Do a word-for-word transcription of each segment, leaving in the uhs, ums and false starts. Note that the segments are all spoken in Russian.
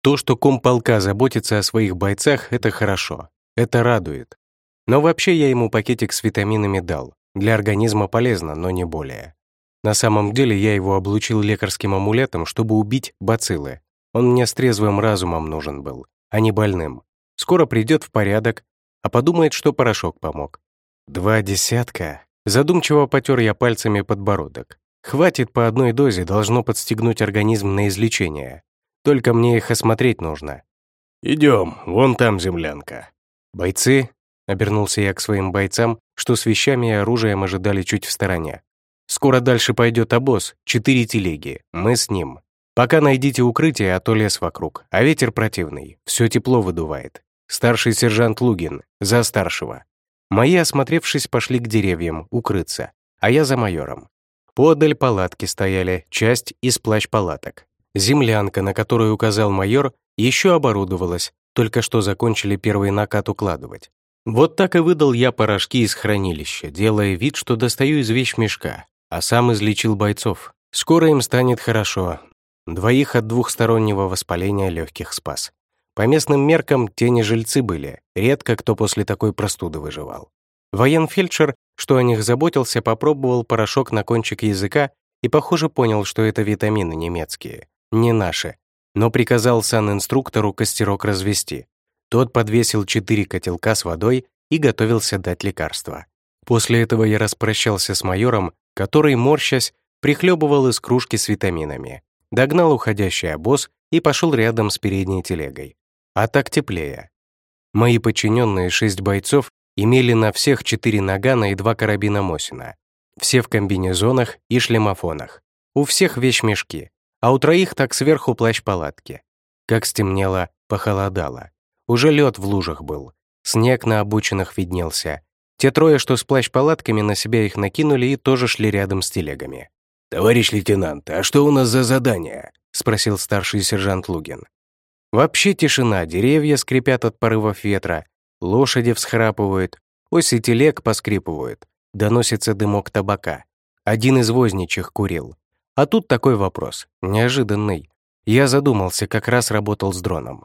То, что комполка заботится о своих бойцах, это хорошо. Это радует. Но вообще я ему пакетик с витаминами дал. Для организма полезно, но не более. На самом деле я его облучил лекарским амулетом, чтобы убить бациллы. Он мне с трезвым разумом нужен был, а не больным. Скоро придет в порядок, а подумает, что порошок помог. Два десятка. Задумчиво потер я пальцами подбородок. Хватит по одной дозе, должно подстегнуть организм на излечение. Только мне их осмотреть нужно. «Идем, вон там землянка». «Бойцы», — обернулся я к своим бойцам, что с вещами и оружием ожидали чуть в стороне. «Скоро дальше пойдет обоз, четыре телеги, мы с ним. Пока найдите укрытие, а то лес вокруг, а ветер противный, все тепло выдувает. Старший сержант Лугин, за старшего». Мои, осмотревшись, пошли к деревьям, укрыться, а я за майором. Поодаль палатки стояли, часть из плащ-палаток. Землянка, на которую указал майор, еще оборудовалась, только что закончили первый накат укладывать. Вот так и выдал я порошки из хранилища, делая вид, что достаю из вещмешка, а сам излечил бойцов. Скоро им станет хорошо. Двоих от двухстороннего воспаления легких спас. По местным меркам те не жильцы были, редко кто после такой простуды выживал. Военфельдшер, что о них заботился, попробовал порошок на кончик языка и, похоже, понял, что это витамины немецкие, не наши, но приказал санинструктору костерок развести. Тот подвесил четыре котелка с водой и готовился дать лекарство. После этого я распрощался с майором, который, морщась, прихлебывал из кружки с витаминами, догнал уходящий обоз и пошел рядом с передней телегой. А так теплее. Мои подчиненные шесть бойцов имели на всех четыре нагана и два карабина Мосина. Все в комбинезонах и шлемофонах. У всех вещмешки, а у троих так сверху плащ-палатки. Как стемнело, похолодало. Уже лед в лужах был, снег на обочинах виднелся. Те трое, что с плащ-палатками, на себя их накинули и тоже шли рядом с телегами. «Товарищ лейтенант, а что у нас за задание?» — спросил старший сержант Лугин. Вообще тишина, деревья скрипят от порывов ветра, лошади всхрапывают, оси телег поскрипывают, доносится дымок табака. Один из возничих курил. А тут такой вопрос, неожиданный. Я задумался, как раз работал с дроном.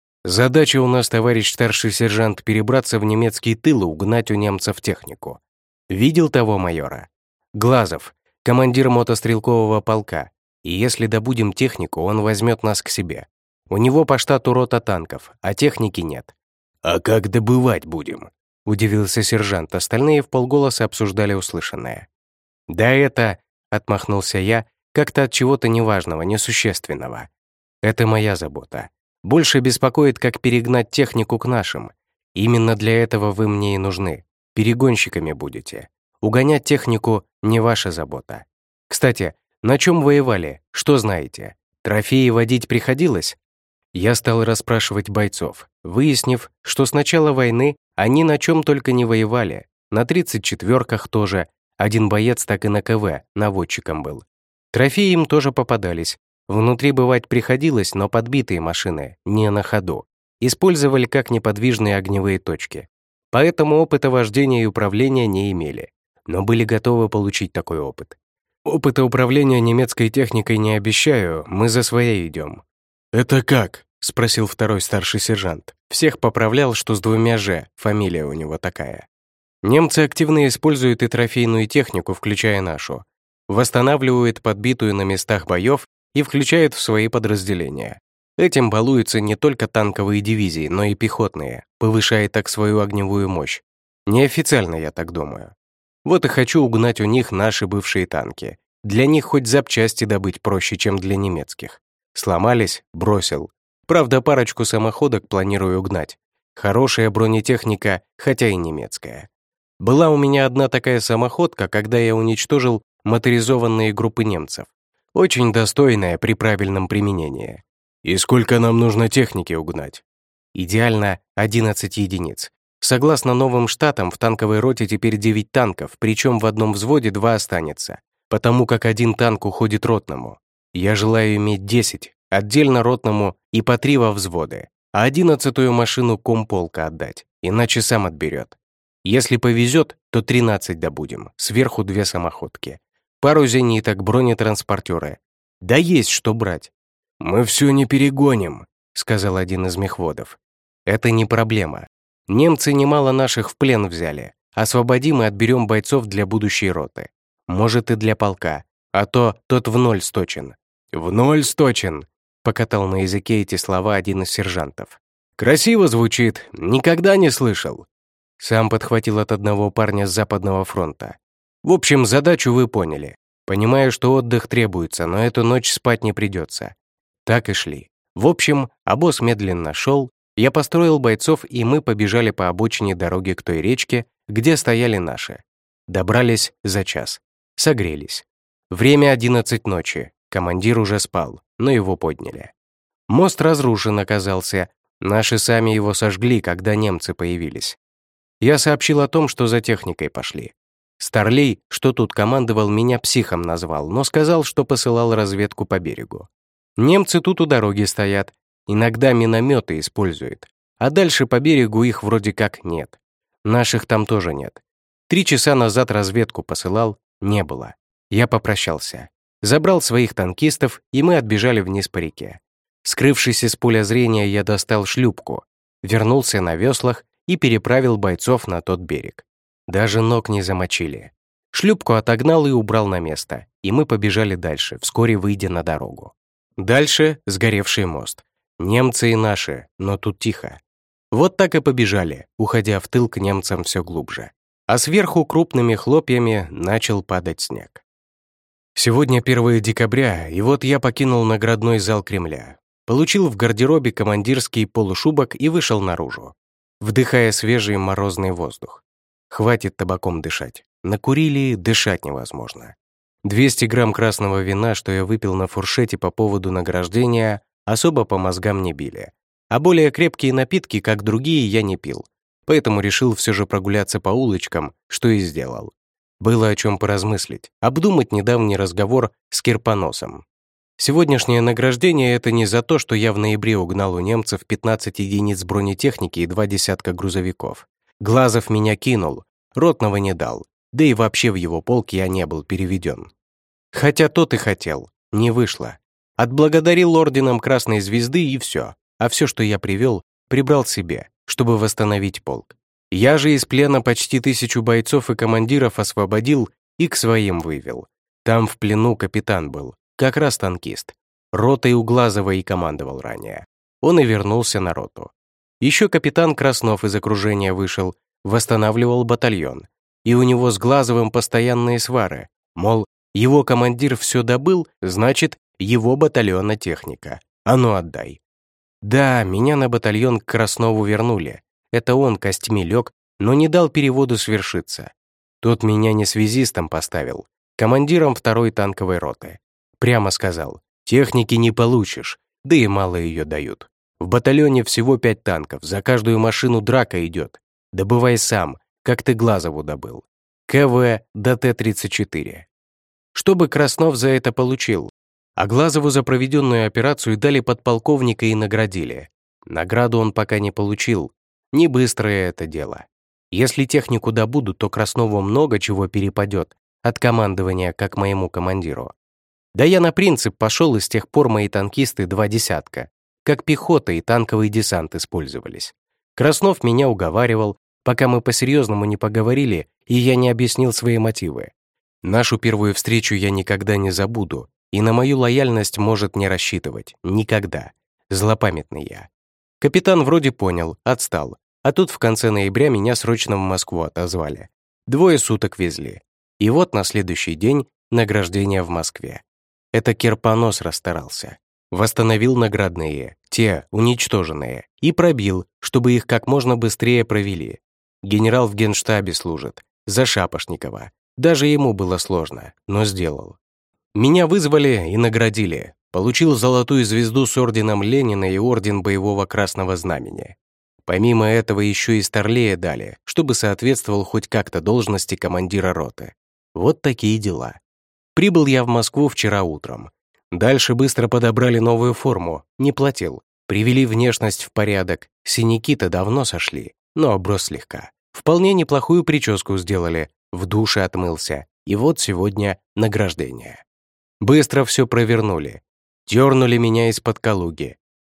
Задача у нас, товарищ старший сержант, перебраться в немецкий тыл и угнать у немцев технику. Видел того майора? Глазов, командир мотострелкового полка. И если добудем технику, он возьмет нас к себе. У него по штату рота танков, а техники нет. «А как добывать будем?» — удивился сержант, остальные вполголоса обсуждали услышанное. «Да это...» — отмахнулся я, как-то от чего-то неважного, несущественного. «Это моя забота. Больше беспокоит, как перегнать технику к нашим. Именно для этого вы мне и нужны. Перегонщиками будете. Угонять технику — не ваша забота. Кстати, на чем воевали? Что знаете? Трофеи водить приходилось?» Я стал расспрашивать бойцов, выяснив, что с начала войны они на чем только не воевали, на тридцать четвёрках тоже, один боец так и на КВ, наводчиком был. Трофеи им тоже попадались, внутри бывать приходилось, но подбитые машины, не на ходу, использовали как неподвижные огневые точки. Поэтому опыта вождения и управления не имели, но были готовы получить такой опыт. Опыта управления немецкой техникой не обещаю, мы за своей идем. «Это как?» — спросил второй старший сержант. Всех поправлял, что с двумя «Ж», фамилия у него такая. Немцы активно используют и трофейную технику, включая нашу. Восстанавливают подбитую на местах боев и включают в свои подразделения. Этим балуются не только танковые дивизии, но и пехотные, повышая так свою огневую мощь. Неофициально, я так думаю. Вот и хочу угнать у них наши бывшие танки. Для них хоть запчасти добыть проще, чем для немецких. Сломались — бросил. Правда, парочку самоходок планирую угнать. Хорошая бронетехника, хотя и немецкая. Была у меня одна такая самоходка, когда я уничтожил моторизованные группы немцев. Очень достойная при правильном применении. И сколько нам нужно техники угнать? Идеально одиннадцать единиц. Согласно новым штатам, в танковой роте теперь девять танков, причем в одном взводе два останется, потому как один танк уходит ротному. Я желаю иметь десять, отдельно ротному и по три во взводы, а одиннадцатую машину комполка отдать, иначе сам отберет. Если повезет, то тринадцать добудем, сверху две самоходки. Пару зениток, бронетранспортеры. Да есть что брать. Мы все не перегоним. сказал один из мехводов. «Это не проблема. Немцы немало наших в плен взяли. Освободим и отберем бойцов для будущей роты. Может, и для полка. А то тот в ноль сточен». «В ноль сточен», — покатал на языке эти слова один из сержантов. «Красиво звучит. Никогда не слышал». Сам подхватил от одного парня с Западного фронта. «В общем, задачу вы поняли. Понимаю, что отдых требуется, но эту ночь спать не придется». Так и шли. В общем, обоз медленно шел, я построил бойцов, и мы побежали по обочине дороги к той речке, где стояли наши. Добрались за час. Согрелись. Время одиннадцать ночи. Командир уже спал, но его подняли. Мост разрушен оказался. Наши сами его сожгли, когда немцы появились. Я сообщил о том, что за техникой пошли. Старлей, что тут командовал, меня психом назвал, но сказал, что посылал разведку по берегу. Немцы тут у дороги стоят, иногда минометы используют, а дальше по берегу их вроде как нет. Наших там тоже нет. Три часа назад разведку посылал, не было. Я попрощался. Забрал своих танкистов, и мы отбежали вниз по реке. Скрывшись из поля зрения, я достал шлюпку, вернулся на веслах и переправил бойцов на тот берег. Даже ног не замочили. Шлюпку отогнал и убрал на место, и мы побежали дальше, вскоре выйдя на дорогу. Дальше сгоревший мост. Немцы и наши, но тут тихо. Вот так и побежали, уходя в тыл к немцам все глубже. А сверху крупными хлопьями начал падать снег. Сегодня первое декабря, и вот я покинул наградной зал Кремля. Получил в гардеробе командирский полушубок и вышел наружу, вдыхая свежий морозный воздух. Хватит табаком дышать. Накурили, дышать невозможно. двести грамм красного вина, что я выпил на фуршете по поводу награждения, особо по мозгам не били. А более крепкие напитки, как другие, я не пил. Поэтому решил все же прогуляться по улочкам, что и сделал. Было о чем поразмыслить, обдумать недавний разговор с Кирпоносом. Сегодняшнее награждение — это не за то, что я в ноябре угнал у немцев пятнадцать единиц бронетехники и два десятка грузовиков. Глазов меня кинул, ротного не дал, да и вообще в его полк я не был переведен. Хотя тот и хотел, не вышло. Отблагодарил орденом Красной Звезды и все, а все, что я привел, прибрал себе, чтобы восстановить полк. Я же из плена почти тысячу бойцов и командиров освободил и к своим вывел. Там в плену капитан был, как раз танкист. Ротой у Глазова и командовал ранее. Он и вернулся на роту. Еще капитан Краснов из окружения вышел, восстанавливал батальон. И у него с Глазовым постоянные свары. Мол, его командир все добыл, значит, его батальона техника. А ну отдай. Да, меня на батальон к Краснову вернули. Это он костьми лег, но не дал переводу свершиться. Тот меня не связистом поставил, командиром второй танковой роты. Прямо сказал, техники не получишь, да и мало ее дают. В батальоне всего пять танков, за каждую машину драка идет. Добывай сам, как ты Глазову добыл. КВ до Т тридцать четыре. Чтобы Краснов за это получил. А Глазову за проведенную операцию дали подполковника и наградили. Награду он пока не получил. Не быстрое это дело. Если технику добудут, то Краснову много чего перепадет от командования, как моему командиру. Да я на принцип пошел, и с тех пор мои танкисты два десятка, как пехота и танковый десант использовались. Краснов меня уговаривал, пока мы по-серьезному не поговорили, и я не объяснил свои мотивы. Нашу первую встречу я никогда не забуду, и на мою лояльность может не рассчитывать. Никогда. Злопамятный я. Капитан вроде понял, отстал. А тут в конце ноября меня срочно в Москву отозвали. Двое суток везли. И вот на следующий день награждение в Москве. Это Кирпонос расстарался. Восстановил наградные, те, уничтоженные, и пробил, чтобы их как можно быстрее провели. Генерал в генштабе служит, за Шапошникова. Даже ему было сложно, но сделал. Меня вызвали и наградили. Получил золотую звезду с орденом Ленина и орден Боевого Красного Знамени. Помимо этого еще и Старлея дали, чтобы соответствовал хоть как-то должности командира роты. Вот такие дела. Прибыл я в Москву вчера утром. Дальше быстро подобрали новую форму, не платил. Привели внешность в порядок, синяки-то давно сошли, но оброс слегка. Вполне неплохую прическу сделали, в душе отмылся, и вот сегодня награждение. Быстро все провернули. Дернули меня из-под Калуги.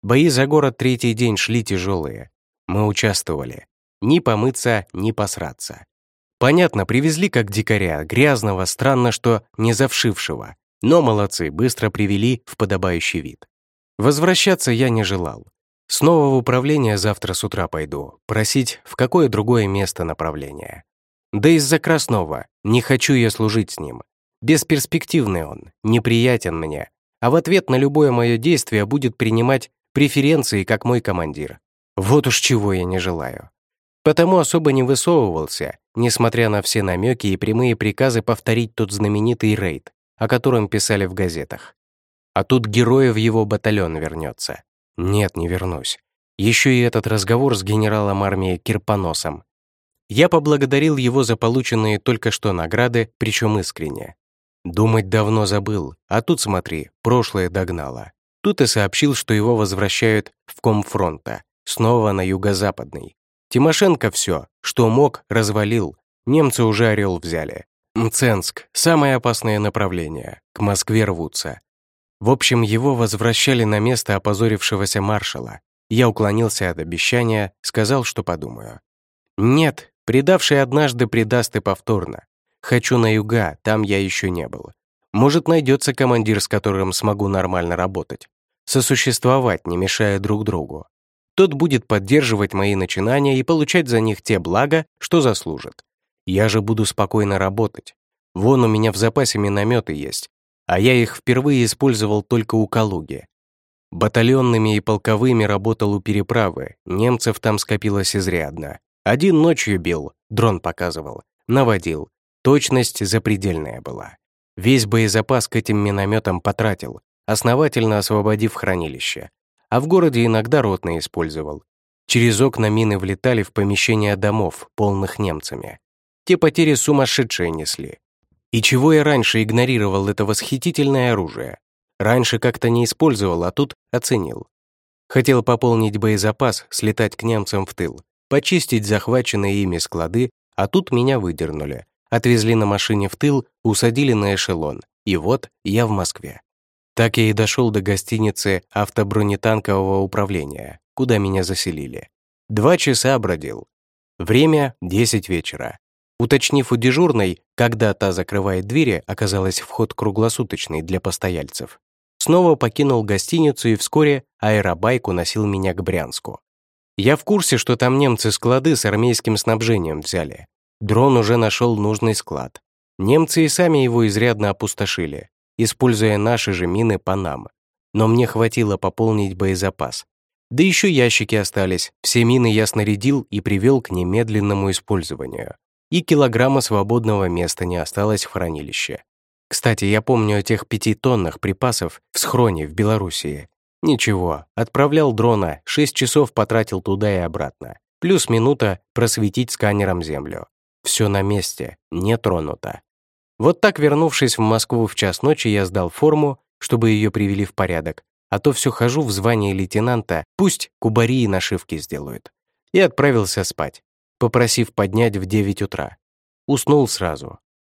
Бои за город третий день шли тяжелые. Мы участвовали. Ни помыться, ни посраться. Понятно, привезли как дикаря, грязного, странно, что не завшившего. Но молодцы, быстро привели в подобающий вид. Возвращаться я не желал. Снова в управление завтра с утра пойду, просить в какое другое место направления. Да из-за Краснова, не хочу я служить с ним. Бесперспективный он, неприятен мне, а в ответ на любое мое действие будет принимать преференции, как мой командир. Вот уж чего я не желаю. Потому особо не высовывался, несмотря на все намеки и прямые приказы повторить тот знаменитый рейд, о котором писали в газетах. А тут герой в его батальон вернется. Нет, не вернусь. Еще и этот разговор с генералом армии Кирпоносом. Я поблагодарил его за полученные только что награды, причем искренне. Думать давно забыл, а тут, смотри, прошлое догнало. Тут и сообщил, что его возвращают в комфронта, снова на юго-западный. Тимошенко все, что мог, развалил. Немцы уже Орел взяли. Мценск — самое опасное направление, к Москве рвутся. В общем, его возвращали на место опозорившегося маршала. Я уклонился от обещания, сказал, что подумаю. Нет, предавший однажды предаст и повторно. Хочу на юга, там я еще не был. Может, найдется командир, с которым смогу нормально работать. Сосуществовать, не мешая друг другу. Тот будет поддерживать мои начинания и получать за них те блага, что заслужит. Я же буду спокойно работать. Вон у меня в запасе минометы есть, а я их впервые использовал только у Калуги. Батальонными и полковыми работал у переправы, немцев там скопилось изрядно. Один ночью бил, дрон показывал, наводил. Точность запредельная была. Весь боезапас к этим минометам потратил, основательно освободив хранилище. А в городе иногда ротные использовал. Через окна мины влетали в помещения домов, полных немцами. Те потери сумасшедшие несли. И чего я раньше игнорировал это восхитительное оружие? Раньше как-то не использовал, а тут оценил. Хотел пополнить боезапас, слетать к немцам в тыл, почистить захваченные ими склады, а тут меня выдернули. Отвезли на машине в тыл, усадили на эшелон. И вот я в Москве. Так я и дошел до гостиницы автобронетанкового управления, куда меня заселили. Два часа бродил. Время — десять вечера. Уточнив у дежурной, когда та закрывает двери, оказалось вход круглосуточный для постояльцев. Снова покинул гостиницу и вскоре аэробайк уносил меня к Брянску. Я в курсе, что там немцы склады с армейским снабжением взяли. Дрон уже нашел нужный склад. Немцы и сами его изрядно опустошили, используя наши же мины по нам. Но мне хватило пополнить боезапас. Да еще ящики остались, все мины я снарядил и привел к немедленному использованию. И килограмма свободного места не осталось в хранилище. Кстати, я помню о тех пяти тоннах припасов в схроне в Белоруссии. Ничего, отправлял дрона, шесть часов потратил туда и обратно. Плюс минута просветить сканером землю. Все на месте, не тронуто. Вот так, вернувшись в Москву в час ночи, я сдал форму, чтобы ее привели в порядок, а то все хожу в звании лейтенанта, пусть кубари и нашивки сделают. И отправился спать, попросив поднять в девять утра. Уснул сразу.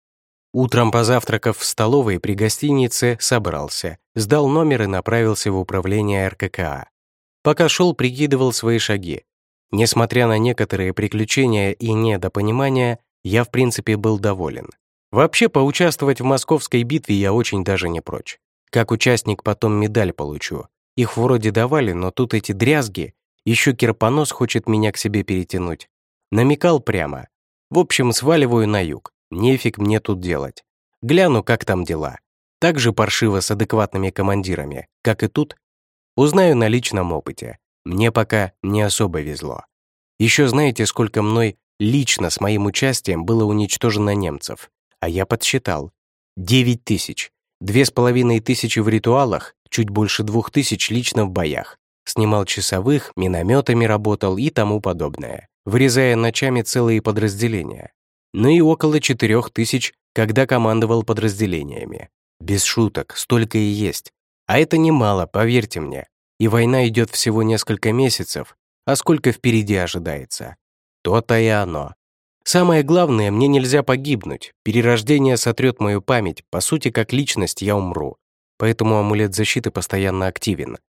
Утром, позавтракав в столовой при гостинице, собрался, сдал номер и направился в управление эр ка ка а. Пока шел, прикидывал свои шаги. Несмотря на некоторые приключения и недопонимания, я в принципе был доволен. Вообще, поучаствовать в московской битве я очень даже не прочь. Как участник потом медаль получу. Их вроде давали, но тут эти дрязги. Еще Кирпонос хочет меня к себе перетянуть. Намекал прямо. В общем, сваливаю на юг. Нефиг мне тут делать. Гляну, как там дела. Так же паршиво с адекватными командирами, как и тут. Узнаю на личном опыте. Мне пока не особо везло. Еще знаете, сколько мной лично с моим участием было уничтожено немцев? А я подсчитал. Девять тысяч. Две с половиной тысячи в ритуалах, чуть больше двух тысяч лично в боях. Снимал часовых, минометами работал и тому подобное, вырезая ночами целые подразделения. Ну и около четырех тысяч, когда командовал подразделениями. Без шуток, столько и есть. А это немало, поверьте мне. И война идет всего несколько месяцев, а сколько впереди ожидается. То-то и оно. Самое главное, мне нельзя погибнуть. Перерождение сотрет мою память, по сути, как личность я умру. Поэтому амулет защиты постоянно активен.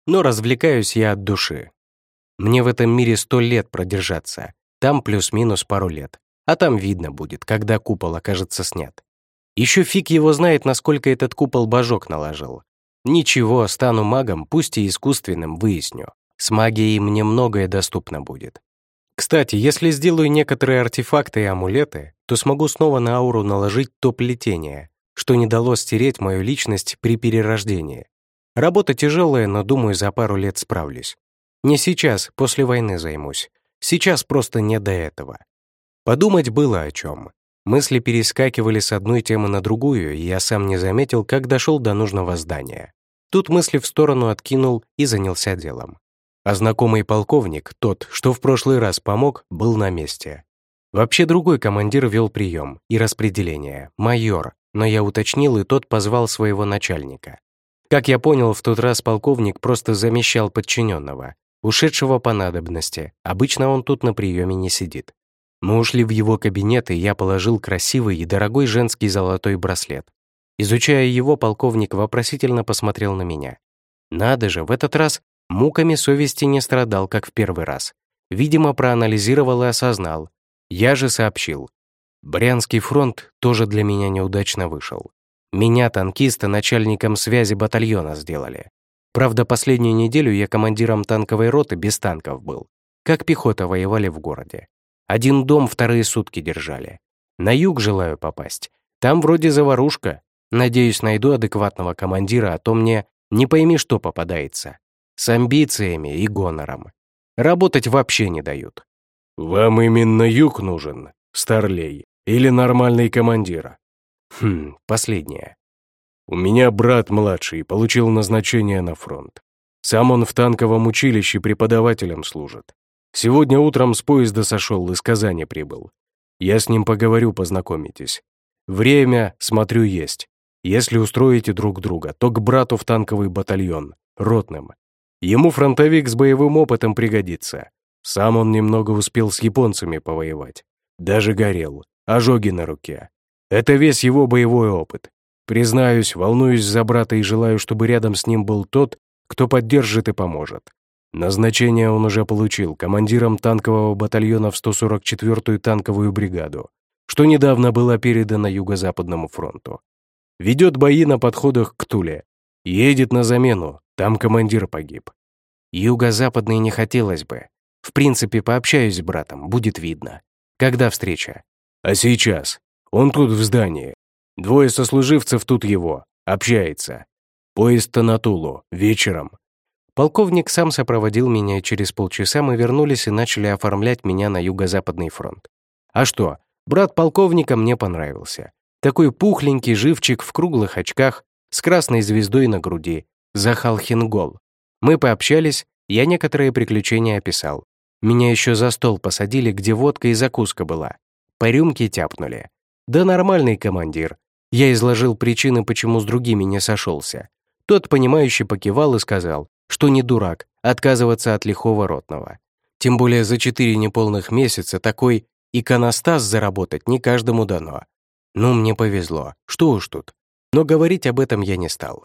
но развлекаюсь я от души. Мне в этом мире сто лет продержаться, там плюс-минус пару лет, а там видно будет, когда купол окажется снят. Еще фиг его знает, насколько этот купол божок наложил. Ничего, стану магом, пусть и искусственным, выясню. С магией мне многое доступно будет. Кстати, если сделаю некоторые артефакты и амулеты, то смогу снова на ауру наложить то плетение, что не дало стереть мою личность при перерождении. Работа тяжелая, но, думаю, за пару лет справлюсь. Не сейчас, после войны займусь. Сейчас просто не до этого. Подумать было о чем. Мысли перескакивали с одной темы на другую, и я сам не заметил, как дошел до нужного здания. Тут мысли в сторону откинул и занялся делом. А знакомый полковник, тот, что в прошлый раз помог, был на месте. Вообще другой командир вел прием и распределение, майор, но я уточнил, и тот позвал своего начальника. Как я понял, в тот раз полковник просто замещал подчиненного, ушедшего по надобности, обычно он тут на приеме не сидит. Мы ушли в его кабинет, и я положил красивый и дорогой женский золотой браслет. Изучая его, полковник вопросительно посмотрел на меня. Надо же, в этот раз муками совести не страдал, как в первый раз. Видимо, проанализировал и осознал. Я же сообщил. Брянский фронт тоже для меня неудачно вышел. Меня, танкиста, начальником связи батальона сделали. Правда, последнюю неделю я командиром танковой роты без танков был. Как пехота воевали в городе. Один дом вторые сутки держали. На юг желаю попасть. Там вроде заварушка. Надеюсь, найду адекватного командира, а то мне не пойми, что попадается. С амбициями и гонором. Работать вообще не дают. «Вам именно юг нужен, старлей, или нормальный командир?» Хм, последнее. «У меня брат младший, получил назначение на фронт. Сам он в танковом училище преподавателем служит. Сегодня утром с поезда сошел, из Казани прибыл. Я с ним поговорю, познакомитесь. Время, смотрю, есть. Если устроите друг друга, то к брату в танковый батальон, ротным. Ему фронтовик с боевым опытом пригодится. Сам он немного успел с японцами повоевать. Даже горел, ожоги на руке. Это весь его боевой опыт. Признаюсь, волнуюсь за брата и желаю, чтобы рядом с ним был тот, кто поддержит и поможет. Назначение он уже получил командиром танкового батальона в сто сорок четвёртую танковую бригаду, что недавно была передана Юго-Западному фронту. Ведет бои на подходах к Туле. Едет на замену, там командир погиб. Юго-Западный не хотелось бы. В принципе, пообщаюсь с братом, будет видно. Когда встреча? А сейчас? Он тут в здании. Двое сослуживцев тут его. Общается. Поезд-то на Тулу. Вечером. Полковник сам сопроводил меня, и через полчаса мы вернулись и начали оформлять меня на Юго-Западный фронт. А что, брат полковника мне понравился. Такой пухленький живчик в круглых очках, с красной звездой на груди. Захал Хингол. Мы пообщались, я некоторые приключения описал. Меня еще за стол посадили, где водка и закуска была. По рюмке тяпнули. Да нормальный командир. Я изложил причины, почему с другими не сошелся. Тот, понимающе покивал и сказал, что не дурак отказываться от лихого ротного. Тем более за четыре неполных месяца такой иконостас заработать не каждому дано. Ну, мне повезло, что уж тут. Но говорить об этом я не стал.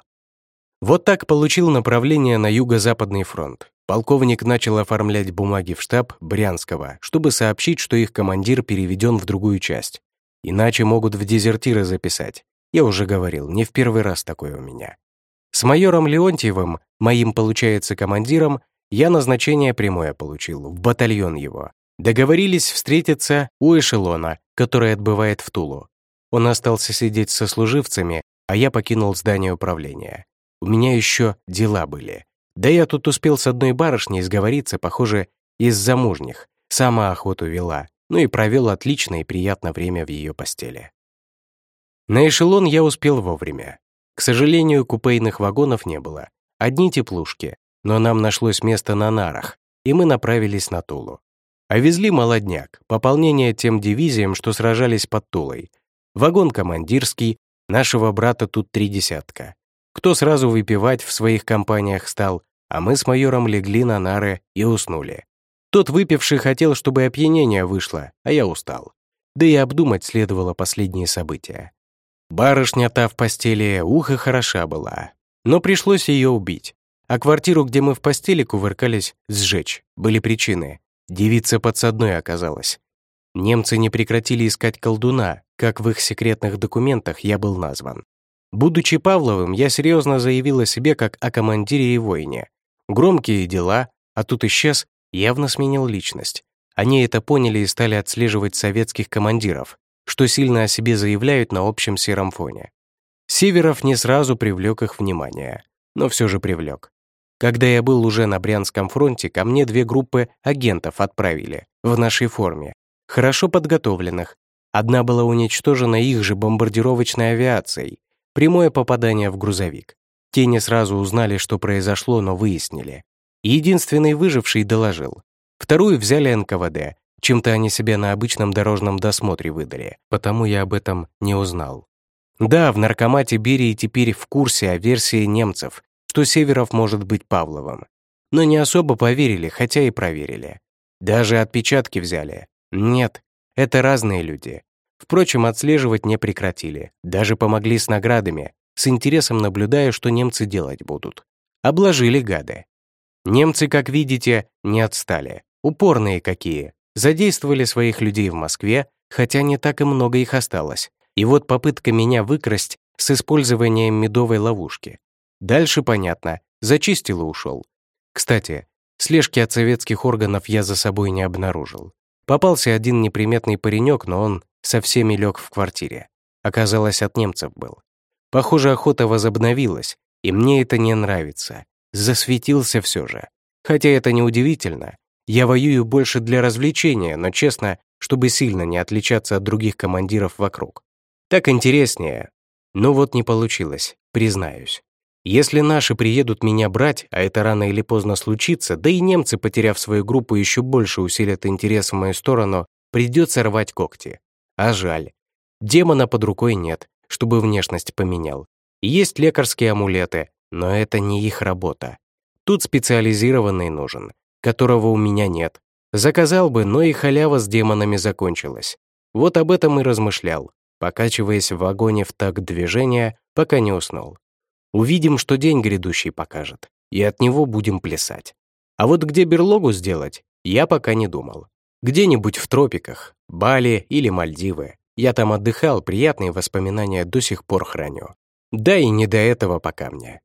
Вот так получил направление на Юго-Западный фронт. Полковник начал оформлять бумаги в штаб Брянского, чтобы сообщить, что их командир переведен в другую часть. Иначе могут в дезертиры записать. Я уже говорил, не в первый раз такое у меня. С майором Леонтьевым, моим, получается, командиром, я назначение прямое получил, в батальон его. Договорились встретиться у эшелона, который отбывает в Тулу. Он остался сидеть со служивцами, а я покинул здание управления. У меня еще дела были. Да я тут успел с одной барышней сговориться, похоже, из замужних. Сама охоту вела, ну и провел отлично и приятное время в ее постели. На эшелон я успел вовремя. К сожалению, купейных вагонов не было. Одни теплушки, но нам нашлось место на нарах, и мы направились на Тулу. А везли молодняк, пополнение тем дивизиям, что сражались под Тулой. Вагон командирский, нашего брата тут три десятка. Кто сразу выпивать в своих компаниях стал, а мы с майором легли на нары и уснули. Тот выпивший хотел, чтобы опьянение вышло, а я устал. Да и обдумать следовало последние события. Барышня та в постели, ухо хороша была, но пришлось ее убить. А квартиру, где мы в постели кувыркались, сжечь. Были причины. Девица подсадной оказалась. Немцы не прекратили искать колдуна, как в их секретных документах я был назван. Будучи Павловым, я серьезно заявил о себе как о командире и воине. Громкие дела, а тут исчез, явно сменил личность. Они это поняли и стали отслеживать советских командиров, что сильно о себе заявляют на общем сером фоне. Северов не сразу привлек их внимание, но все же привлек. Когда я был уже на Брянском фронте, ко мне две группы агентов отправили, в нашей форме, хорошо подготовленных. Одна была уничтожена их же бомбардировочной авиацией, прямое попадание в грузовик. Те не сразу узнали, что произошло, но выяснили. Единственный выживший доложил. Вторую взяли эн ка вэ дэ, чем-то они себя на обычном дорожном досмотре выдали, потому я об этом не узнал. Да, в наркомате Берии теперь в курсе о версии немцев, что Северов может быть Павловым. Но не особо поверили, хотя и проверили. Даже отпечатки взяли. Нет, это разные люди. Впрочем, отслеживать не прекратили. Даже помогли с наградами, с интересом наблюдая, что немцы делать будут. Обложили гады. Немцы, как видите, не отстали. Упорные какие. Задействовали своих людей в Москве, хотя не так и много их осталось. И вот попытка меня выкрасть с использованием медовой ловушки. Дальше понятно, зачистил и ушел. Кстати, слежки от советских органов я за собой не обнаружил. Попался один неприметный паренек, но он со всеми лег в квартире. Оказалось, от немцев был. Похоже, охота возобновилась, и мне это не нравится. Засветился все же. Хотя это неудивительно. Я воюю больше для развлечения, но честно, чтобы сильно не отличаться от других командиров вокруг. Так интереснее. Но вот не получилось, признаюсь. Если наши приедут меня брать, а это рано или поздно случится, да и немцы, потеряв свою группу, еще больше усилят интерес в мою сторону, придется рвать когти. А жаль. Демона под рукой нет, чтобы внешность поменял. Есть лекарские амулеты, но это не их работа. Тут специализированный нужен, которого у меня нет. Заказал бы, но и халява с демонами закончилась. Вот об этом и размышлял, покачиваясь в вагоне в такт движения, пока не уснул. Увидим, что день грядущий покажет, и от него будем плясать. А вот где берлогу сделать, я пока не думал. Где-нибудь в тропиках, Бали или Мальдивы. Я там отдыхал, приятные воспоминания до сих пор храню. Да и не до этого пока мне.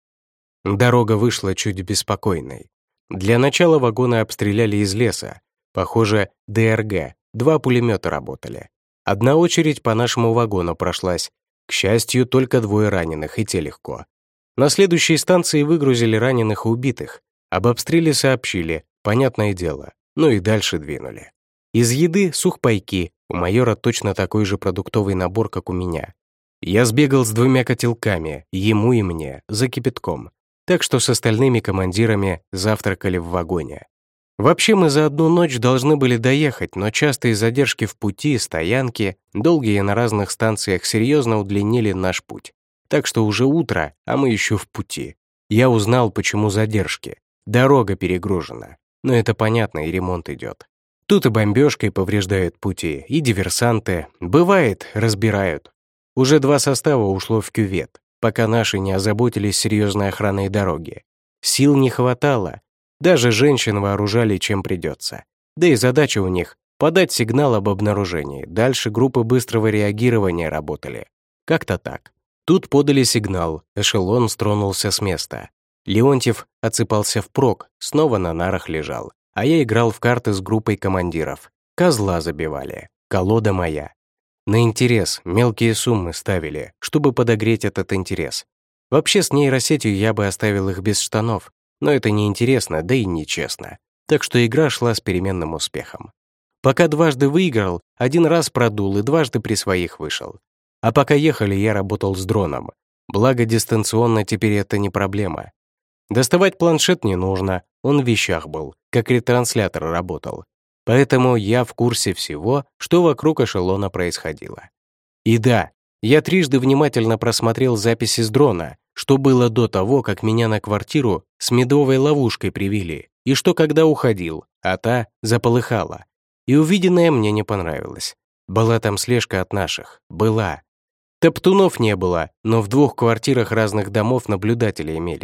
Дорога вышла чуть беспокойной. Для начала вагоны обстреляли из леса. Похоже, дэ эр гэ, два пулемета работали. Одна очередь по нашему вагону прошлась. К счастью, только двое раненых, и те легко. На следующей станции выгрузили раненых и убитых. Об обстреле сообщили, понятное дело, ну и дальше двинули. Из еды сухпайки, у майора точно такой же продуктовый набор, как у меня. Я сбегал с двумя котелками, ему и мне, за кипятком. Так что с остальными командирами завтракали в вагоне. Вообще мы за одну ночь должны были доехать, но частые задержки в пути, стоянки, долгие на разных станциях серьезно удлинили наш путь. Так что уже утро, а мы еще в пути. Я узнал, почему задержки. Дорога перегружена. Но это понятно, и ремонт идет. Тут и бомбежкой повреждают пути, и диверсанты. Бывает, разбирают. Уже два состава ушло в кювет, пока наши не озаботились серьезной охраной дороги. Сил не хватало. Даже женщин вооружали чем придется. Да и задача у них — подать сигнал об обнаружении. Дальше группы быстрого реагирования работали. Как-то так. Тут подали сигнал, эшелон стронулся с места. Леонтьев отсыпался впрок, снова на нарах лежал. А я играл в карты с группой командиров. Козла забивали. Колода моя. На интерес мелкие суммы ставили, чтобы подогреть этот интерес. Вообще с нейросетью я бы оставил их без штанов. Но это неинтересно, да и нечестно. Так что игра шла с переменным успехом. Пока дважды выиграл, один раз продул и дважды при своих вышел. А пока ехали, я работал с дроном. Благо, дистанционно теперь это не проблема. Доставать планшет не нужно, он в вещах был, как ретранслятор работал. Поэтому я в курсе всего, что вокруг эшелона происходило. И да, я трижды внимательно просмотрел записи с дрона, что было до того, как меня на квартиру с медовой ловушкой привели, и что когда уходил, а та заполыхала. И увиденное мне не понравилось. Была там слежка от наших. Была. Топтунов не было, но в двух квартирах разных домов наблюдатели имелись.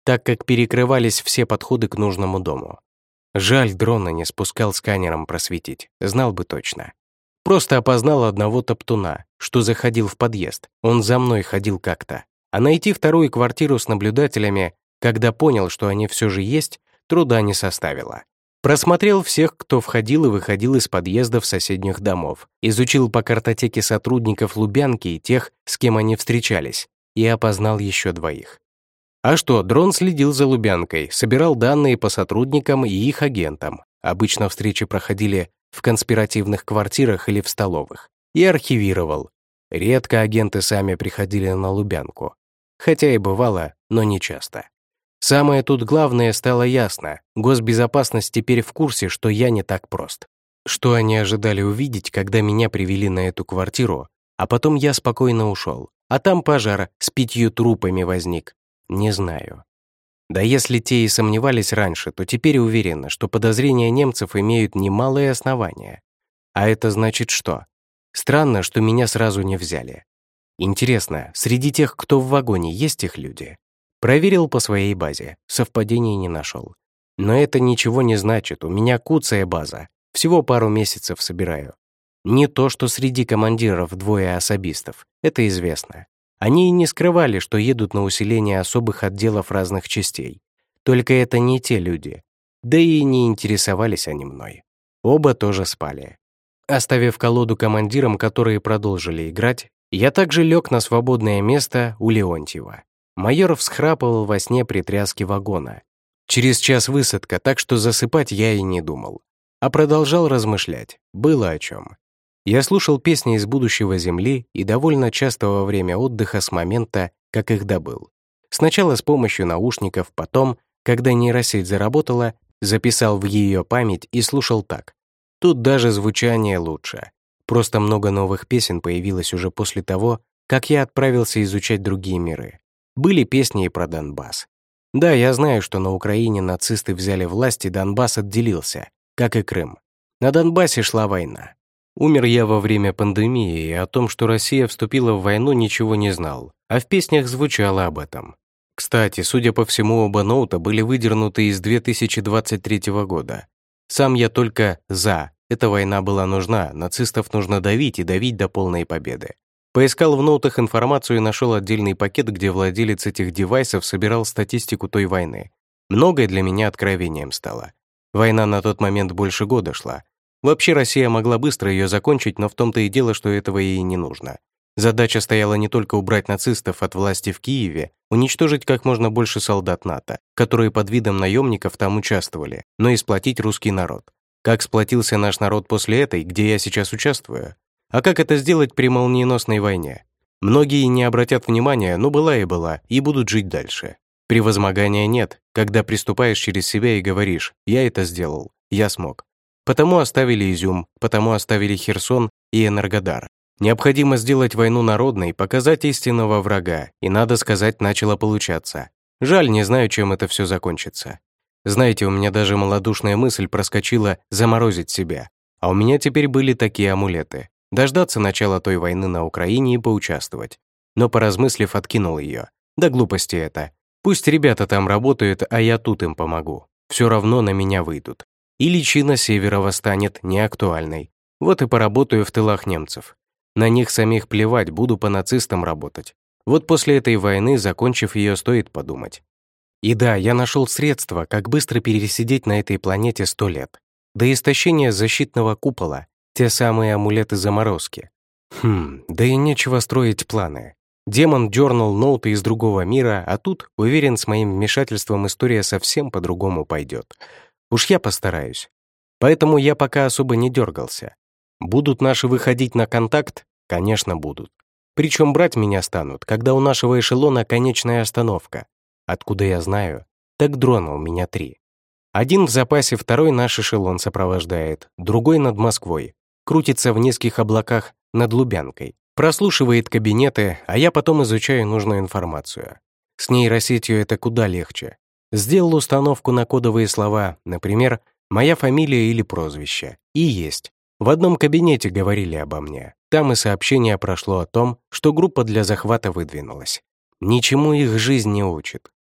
так как перекрывались все подходы к нужному дому. Жаль, дрона не спускал сканером просветить, знал бы точно. Просто опознал одного топтуна, что заходил в подъезд, он за мной ходил как-то. А найти вторую квартиру с наблюдателями, когда понял, что они все же есть, труда не составило. Просмотрел всех, кто входил и выходил из подъездов соседних домов, изучил по картотеке сотрудников Лубянки и тех, с кем они встречались, и опознал еще двоих. А что, дрон следил за Лубянкой, собирал данные по сотрудникам и их агентам. Обычно встречи проходили в конспиративных квартирах или в столовых. И архивировал. Редко агенты сами приходили на Лубянку. Хотя и бывало, но не часто. Самое тут главное стало ясно. Госбезопасность теперь в курсе, что я не так прост. Что они ожидали увидеть, когда меня привели на эту квартиру, а потом я спокойно ушел. А там пожар с пятью трупами возник. Не знаю. Да если те и сомневались раньше, то теперь уверены, что подозрения немцев имеют немалые основания. А это значит что? Странно, что меня сразу не взяли. Интересно, среди тех, кто в вагоне, есть их люди? Проверил по своей базе, совпадений не нашел. Но это ничего не значит, у меня куцая база, всего пару месяцев собираю. Не то, что среди командиров двое особистов, это известно. Они и не скрывали, что едут на усиление особых отделов разных частей. Только это не те люди. Да и не интересовались они мной. Оба тоже спали. Оставив колоду командирам, которые продолжили играть, я также лег на свободное место у Леонтьева. Майор всхрапывал во сне при тряске вагона. Через час высадка, так что засыпать я и не думал. А продолжал размышлять. Было о чем. Я слушал песни из будущего Земли и довольно часто во время отдыха с момента, как их добыл. Сначала с помощью наушников, потом, когда нейросеть заработала, записал в ее память и слушал так. Тут даже звучание лучше. Просто много новых песен появилось уже после того, как я отправился изучать другие миры. Были песни и про Донбасс. Да, я знаю, что на Украине нацисты взяли власть и Донбасс отделился, как и Крым. На Донбассе шла война. Умер я во время пандемии, и о том, что Россия вступила в войну, ничего не знал, а в песнях звучало об этом. Кстати, судя по всему, оба ноута были выдернуты из две тысячи двадцать третьего года. Сам я только «за». Эта война была нужна, нацистов нужно давить и давить до полной победы. Поискал в ноутах информацию и нашел отдельный пакет, где владелец этих девайсов собирал статистику той войны. Многое для меня откровением стало. Война на тот момент больше года шла. Вообще Россия могла быстро ее закончить, но в том-то и дело, что этого ей не нужно. Задача стояла не только убрать нацистов от власти в Киеве, уничтожить как можно больше солдат НАТО, которые под видом наемников там участвовали, но и сплотить русский народ. Как сплотился наш народ после этой, где я сейчас участвую? А как это сделать при молниеносной войне? Многие не обратят внимания, но была и была, и будут жить дальше. Превозмогания нет, когда приступаешь через себя и говоришь «я это сделал, я смог». Потому оставили Изюм, потому оставили Херсон и Энергодар. Необходимо сделать войну народной, показать истинного врага, и, надо сказать, начало получаться. Жаль, не знаю, чем это все закончится. Знаете, у меня даже малодушная мысль проскочила заморозить себя. А у меня теперь были такие амулеты. Дождаться начала той войны на Украине и поучаствовать. Но, поразмыслив, откинул ее. Да глупости это. Пусть ребята там работают, а я тут им помогу. Все равно на меня выйдут. И личина Северова станет неактуальной. Вот и поработаю в тылах немцев. На них самих плевать, буду по нацистам работать. Вот после этой войны, закончив ее, стоит подумать. И да, я нашел средства, как быстро пересидеть на этой планете сто лет. До истощения защитного купола, те самые амулеты заморозки. Хм, да и нечего строить планы. Демон дернул ноуты из другого мира, а тут, уверен, с моим вмешательством история совсем по-другому пойдет. Уж я постараюсь. Поэтому я пока особо не дергался. Будут наши выходить на контакт? Конечно, будут. Причем брать меня станут, когда у нашего эшелона конечная остановка. Откуда я знаю? Так дрона у меня три. Один в запасе, второй наш эшелон сопровождает, другой над Москвой. Крутится в низких облаках над Лубянкой. Прослушивает кабинеты, а я потом изучаю нужную информацию. С нейросетью это куда легче. Сделал установку на кодовые слова, например, «моя фамилия» или прозвище. И есть. В одном кабинете говорили обо мне. Там и сообщение прошло о том, что группа для захвата выдвинулась. Ничему их жизнь не учит.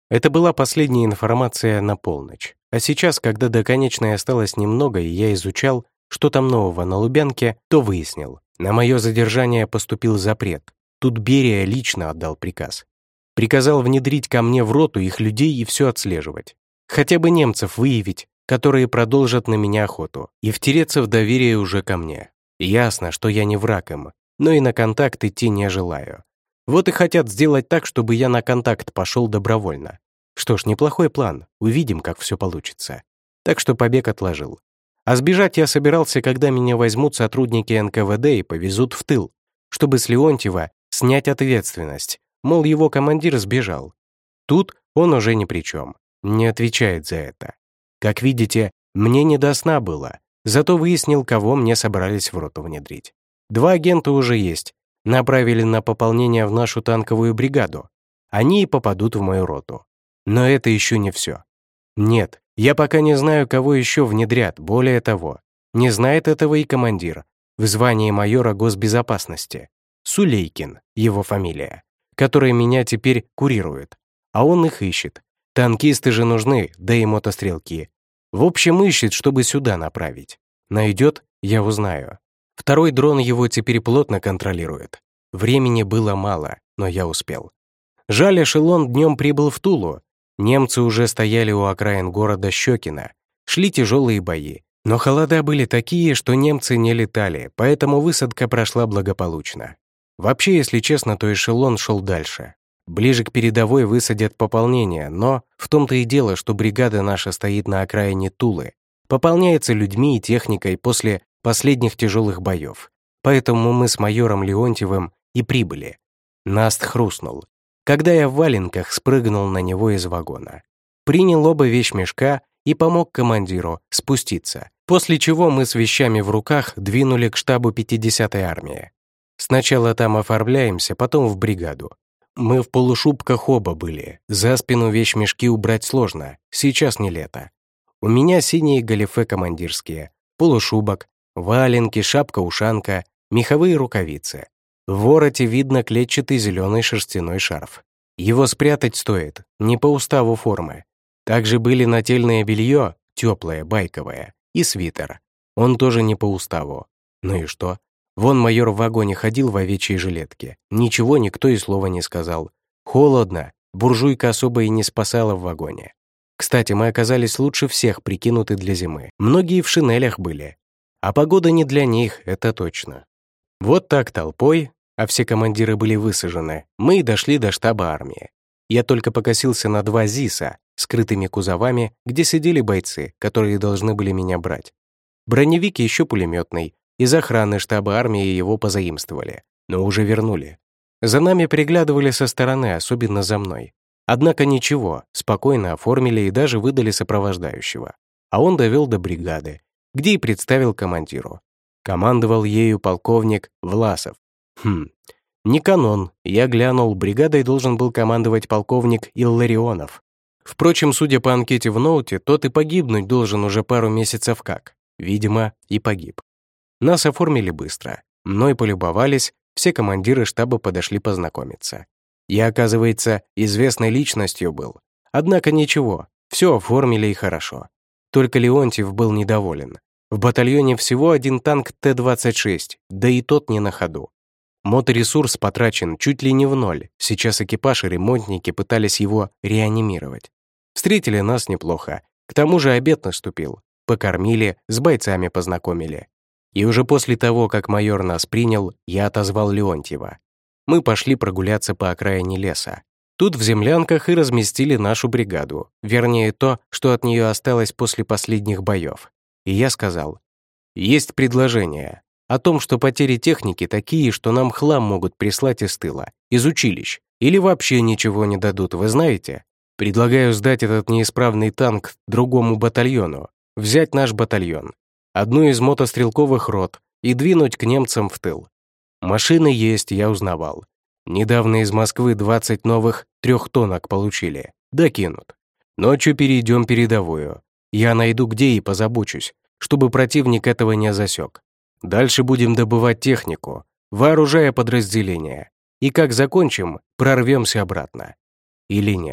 Это была последняя информация на полночь. А сейчас, когда до конечной осталось немного, и я изучал, что там нового на Лубянке, то выяснил. На мое задержание поступил запрет. Тут Берия лично отдал приказ. Приказал внедрить ко мне в роту их людей и все отслеживать. Хотя бы немцев выявить, которые продолжат на меня охоту, и втереться в доверие уже ко мне. Ясно, что я не враг им, но и на контакт идти не желаю. Вот и хотят сделать так, чтобы я на контакт пошел добровольно. Что ж, неплохой план, увидим, как все получится. Так что побег отложил. А сбежать я собирался, когда меня возьмут сотрудники эн ка вэ дэ и повезут в тыл, чтобы с Леонтьева снять ответственность, мол, его командир сбежал. Тут он уже ни при чем, не отвечает за это. Как видите, мне не до сна было, зато выяснил, кого мне собрались в роту внедрить. Два агента уже есть, направили на пополнение в нашу танковую бригаду. Они и попадут в мою роту. Но это еще не все. Нет, я пока не знаю, кого еще внедрят, более того, не знает этого и командир, в звании майора госбезопасности. Сулейкин, его фамилия, который меня теперь курирует. А он их ищет. Танкисты же нужны, да и мотострелки. В общем, ищет, чтобы сюда направить. Найдет, я узнаю. Второй дрон его теперь плотно контролирует. Времени было мало, но я успел. Жаль, эшелон днем прибыл в Тулу. Немцы уже стояли у окраин города Щекино. Шли тяжелые бои. Но холода были такие, что немцы не летали, поэтому высадка прошла благополучно. Вообще, если честно, то эшелон шел дальше. Ближе к передовой высадят пополнение, но в том-то и дело, что бригада наша стоит на окраине Тулы. Пополняется людьми и техникой после последних тяжелых боев. Поэтому мы с майором Леонтьевым и прибыли. Наст хрустнул, когда я в валенках спрыгнул на него из вагона. Принял оба вещмешка и помог командиру спуститься, после чего мы с вещами в руках двинули к штабу пятидесятой армии. Сначала там оформляемся, потом в бригаду. Мы в полушубках оба были, за спину вещмешки убрать сложно, сейчас не лето. У меня синие галифе командирские, полушубок, валенки, шапка-ушанка, меховые рукавицы. В вороте видно клетчатый зеленый шерстяной шарф. Его спрятать стоит, не по уставу формы. Также были нательное белье, теплое, байковое, и свитер. Он тоже не по уставу. Ну и что? Вон майор в вагоне ходил в овечьей жилетке. Ничего никто и слова не сказал. Холодно, буржуйка особо и не спасала в вагоне. Кстати, мы оказались лучше всех прикинуты для зимы. Многие в шинелях были. А погода не для них, это точно. Вот так толпой, а все командиры были высажены, мы и дошли до штаба армии. Я только покосился на два ЗИСа, скрытыми кузовами, где сидели бойцы, которые должны были меня брать. Броневик еще пулеметный, из охраны штаба армии его позаимствовали, но уже вернули. За нами приглядывали со стороны, особенно за мной. Однако ничего, спокойно оформили и даже выдали сопровождающего. А он довел до бригады, где и представил командиру. Командовал ею полковник Власов. Хм, не канон, я глянул, бригадой должен был командовать полковник Илларионов. Впрочем, судя по анкете в ноуте, тот и погибнуть должен уже пару месяцев как. Видимо, и погиб. Нас оформили быстро. Мной полюбовались, все командиры штаба подошли познакомиться. Я, оказывается, известной личностью был. Однако ничего, все оформили и хорошо. Только Леонтьев был недоволен. В батальоне всего один танк Т двадцать шесть, да и тот не на ходу. Моторесурс потрачен чуть ли не в ноль. Сейчас экипаж и ремонтники пытались его реанимировать. Встретили нас неплохо. К тому же обед наступил. Покормили, с бойцами познакомили. И уже после того, как майор нас принял, я отозвал Леонтьева. Мы пошли прогуляться по окраине леса. Тут в землянках и разместили нашу бригаду, вернее то, что от нее осталось после последних боев. И я сказал, есть предложение о том, что потери техники такие, что нам хлам могут прислать из тыла, из училищ, или вообще ничего не дадут, вы знаете? Предлагаю сдать этот неисправный танк другому батальону, взять наш батальон, одну из мотострелковых рот и двинуть к немцам в тыл. Машины есть, я узнавал. Недавно из Москвы двадцать новых трехтонок получили. Докинут. Ночью перейдем передовую. Я найду где и позабочусь, чтобы противник этого не засек. Дальше будем добывать технику, вооружая подразделения. И как закончим, прорвемся обратно. Или нет.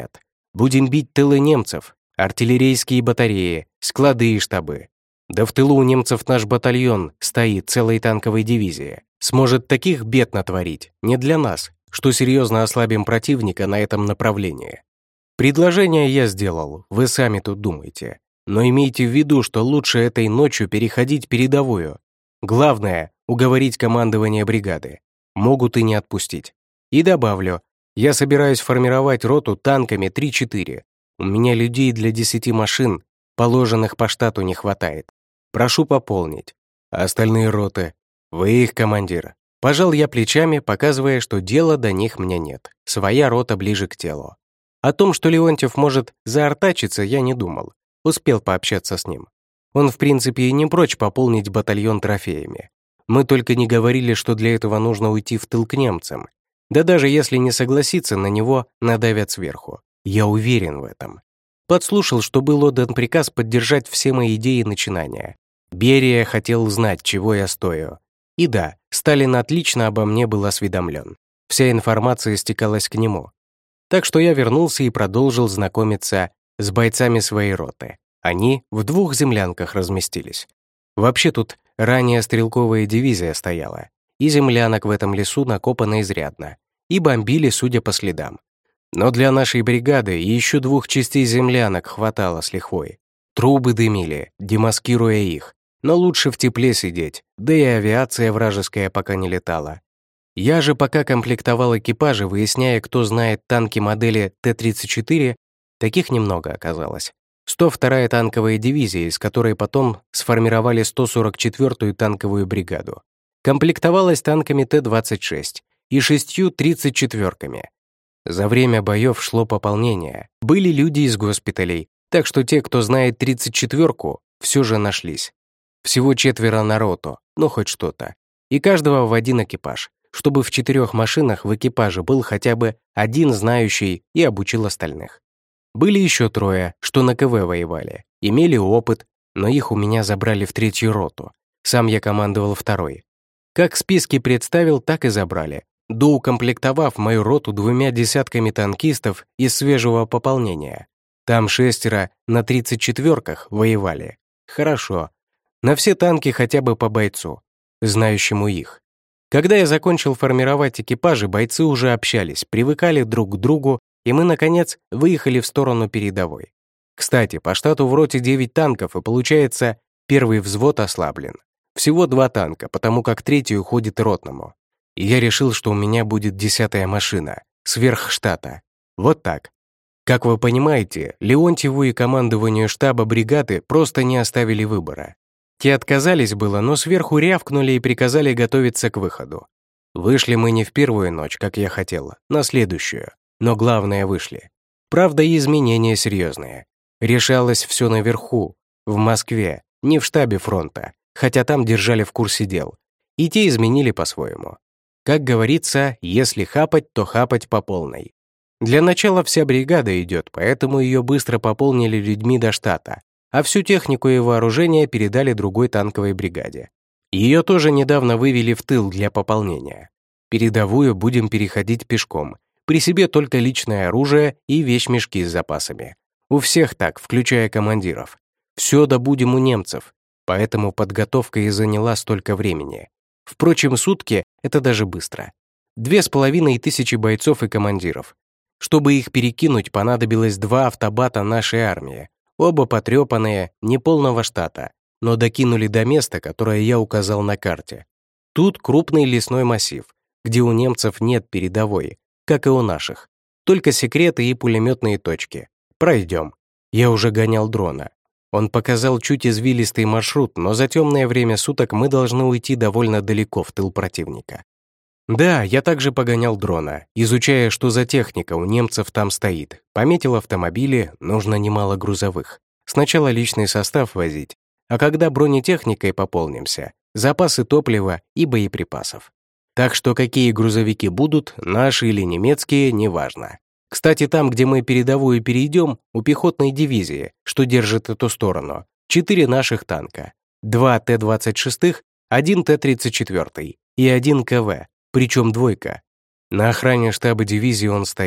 Будем бить тылы немцев, артиллерийские батареи, склады и штабы. Да в тылу у немцев наш батальон стоит целой танковой дивизии. Сможет таких бед натворить, не для нас, что серьезно ослабим противника на этом направлении. Предложение я сделал, вы сами тут думайте. Но имейте в виду, что лучше этой ночью переходить передовую. Главное — уговорить командование бригады. Могут и не отпустить. И добавлю, я собираюсь формировать роту танками три-четыре. У меня людей для десяти машин, положенных по штату, не хватает. Прошу пополнить. А остальные роты? Вы их командир. Пожал я плечами, показывая, что дела до них мне нет. Своя рота ближе к телу. О том, что Леонтьев может заортачиться, я не думал. Успел пообщаться с ним. Он, в принципе, и не прочь пополнить батальон трофеями. Мы только не говорили, что для этого нужно уйти в тыл к немцам. Да даже если не согласиться, на него надавят сверху. Я уверен в этом. Подслушал, что был отдан приказ поддержать все мои идеи и начинания. Берия хотел знать, чего я стою. И да, Сталин отлично обо мне был осведомлен. Вся информация стекалась к нему. Так что я вернулся и продолжил знакомиться с бойцами своей роты. Они в двух землянках разместились. Вообще тут ранее стрелковая дивизия стояла, и землянок в этом лесу накопано изрядно, и бомбили, судя по следам. Но для нашей бригады еще двух частей землянок хватало с лихвой. Трубы дымили, демаскируя их, но лучше в тепле сидеть, да и авиация вражеская пока не летала. Я же пока комплектовал экипажи, выясняя, кто знает танки модели Т тридцать четыре, таких немного оказалось. сто вторая танковая дивизия, из которой потом сформировали сто сорок четвёртую танковую бригаду. Комплектовалась танками Т двадцать шесть и шестью тридцать четвёрками. За время боев шло пополнение. Были люди из госпиталей, так что те, кто знает тридцать четвёрку, все же нашлись. Всего четверо на роту, ну хоть что-то. И каждого в один экипаж, чтобы в четырех машинах в экипаже был хотя бы один знающий и обучил остальных. Были еще трое, что на КВ воевали, имели опыт, но их у меня забрали в третью роту. Сам я командовал второй. Как списки представил, так и забрали, доукомплектовав мою роту двумя десятками танкистов из свежего пополнения. Там шестеро на тридцать четвёрках воевали. Хорошо. На все танки хотя бы по бойцу, знающему их. Когда я закончил формировать экипажи, бойцы уже общались, привыкали друг к другу, и мы, наконец, выехали в сторону передовой. Кстати, по штату в роте девять танков, и получается, первый взвод ослаблен. Всего два танка, потому как третий уходит ротному. И я решил, что у меня будет десятая машина, сверх штата. Вот так. Как вы понимаете, Леонтьеву и командованию штаба бригады просто не оставили выбора. Те отказались было, но сверху рявкнули и приказали готовиться к выходу. Вышли мы не в первую ночь, как я хотела, на следующую. Но главное, вышли. Правда, и изменения серьезные. Решалось все наверху, в Москве, не в штабе фронта, хотя там держали в курсе дел. И те изменили по-своему. Как говорится, если хапать, то хапать по полной. Для начала вся бригада идет, поэтому ее быстро пополнили людьми до штата, а всю технику и вооружение передали другой танковой бригаде. Ее тоже недавно вывели в тыл для пополнения. Передовую будем переходить пешком, при себе только личное оружие и вещмешки с запасами. У всех так, включая командиров. Все добудем у немцев, поэтому подготовка и заняла столько времени. Впрочем, сутки — это даже быстро. Две с половиной тысячи бойцов и командиров. Чтобы их перекинуть, понадобилось два автобата нашей армии, оба потрепанные, неполного штата, но докинули до места, которое я указал на карте. Тут крупный лесной массив, где у немцев нет передовой, как и у наших. Только секреты и пулеметные точки. Пройдем. Я уже гонял дрона. Он показал чуть извилистый маршрут, но за темное время суток мы должны уйти довольно далеко в тыл противника. Да, я также погонял дрона, изучая, что за техника у немцев там стоит. Пометил автомобили, нужно немало грузовых. Сначала личный состав возить, а когда бронетехникой пополнимся, запасы топлива и боеприпасов. Так что какие грузовики будут, наши или немецкие, неважно. Кстати, там, где мы передовую перейдем, у пехотной дивизии, что держит эту сторону, четыре наших танка, два Т двадцать шесть, один Т тридцать четыре и один КВ, причем двойка. На охране штаба дивизии он стоит.